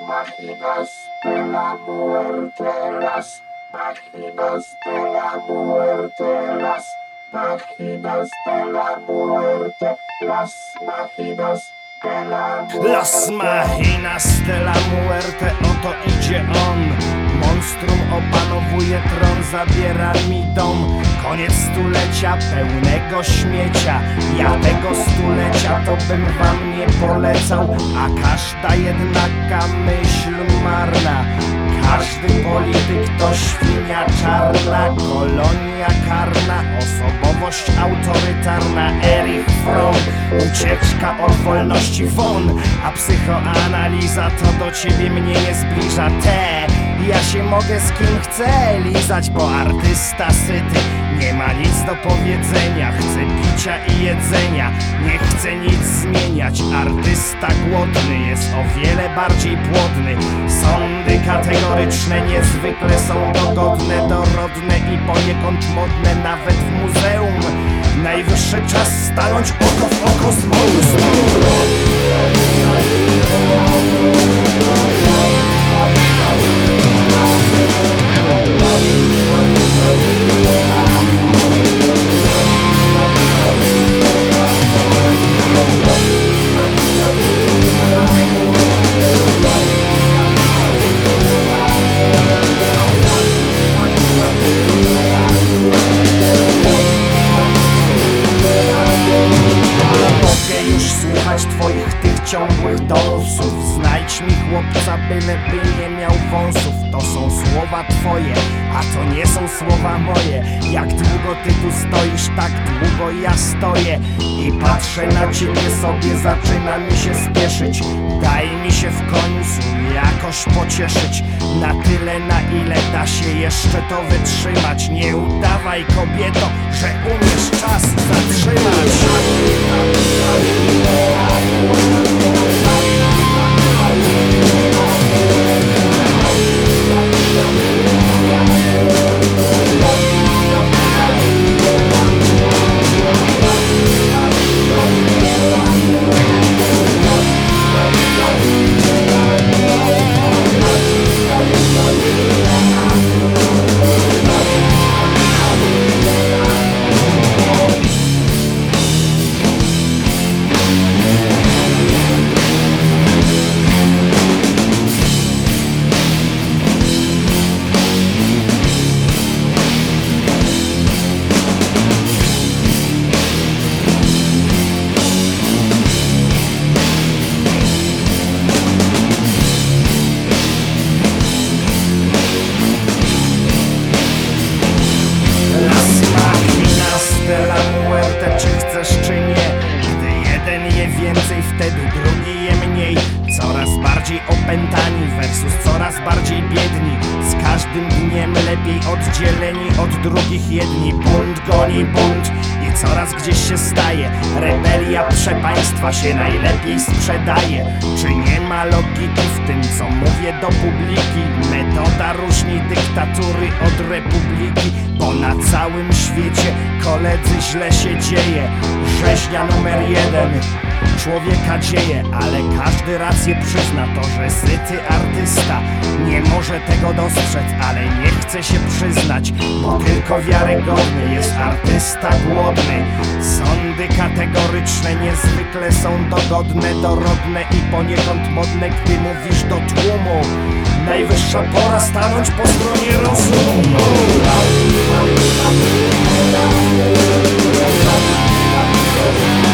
máquinas de la muerte, las máquinas de la muerte, las máquinas de la muerte, las máquinas de la muerte. Las Machinas de la Muerte, oto idzie on. Monstrum opanowuje tron, zabiera mi dom. Koniec stulecia pełnego śmiecia. Ja tego stulecia to bym wam nie polecał, a każda jednaka myśl marna. Każdy polityk to świnia czarna, kolonia karna, osobowość autorytarna. Erich Fromm, ucieczka od wolności won, a psychoanaliza to do ciebie mnie nie zbliża. Ja się mogę z kim chcę lizać, bo artysta syty nie ma nic do powiedzenia. Chce picia i jedzenia, nie chce nic zmieniać. Artysta głodny jest o wiele bardziej płodny. Sądy kategoryczne niezwykle są dogodne, dorodne i poniekąd modne, nawet w muzeum. Najwyższy czas stanąć oko w oko z monstrum. Twoich tych ciągłych dąsów. Znajdź mi chłopca, byleby nie miał wąsów. To są słowa twoje, a to nie są słowa moje. Jak długo ty tu stoisz, tak długo ja stoję i patrzę na ciebie sobie, zaczyna mi się spieszyć. Daj mi się w końcu jakoś pocieszyć, na tyle na ile da się jeszcze to wytrzymać. Nie udawaj, kobieto, że umiesz czas zatrzymać. Czy chcesz, czy nie? Gdy jeden je więcej, wtedy drugi je mniej. Coraz bardziej opętani versus coraz bardziej biedni. Z każdym dniem lepiej oddzieleni od drugich jedni. Bunt goni bunt i coraz gdzieś się staje. Rebelia przepaństwa się najlepiej sprzedaje. Czy nie ma logiki w tym, co mówię do publiki? Metoda różni dyktatury od republiki, bo na całym świecie, koledzy, źle się dzieje. Rzeźnia numer 1 człowieka dzieje, ale każdy rację przyzna. To, że syty artysta nie może tego dostrzec, ale nie chce się przyznać, bo tylko wiarygodny jest artysta głodny. Sądy kategoryczne niezwykle są dogodne, dorodne i poniekąd modne, gdy mówisz do tłumu. Najwyższa pora stanąć po stronie rozumu. Thank you.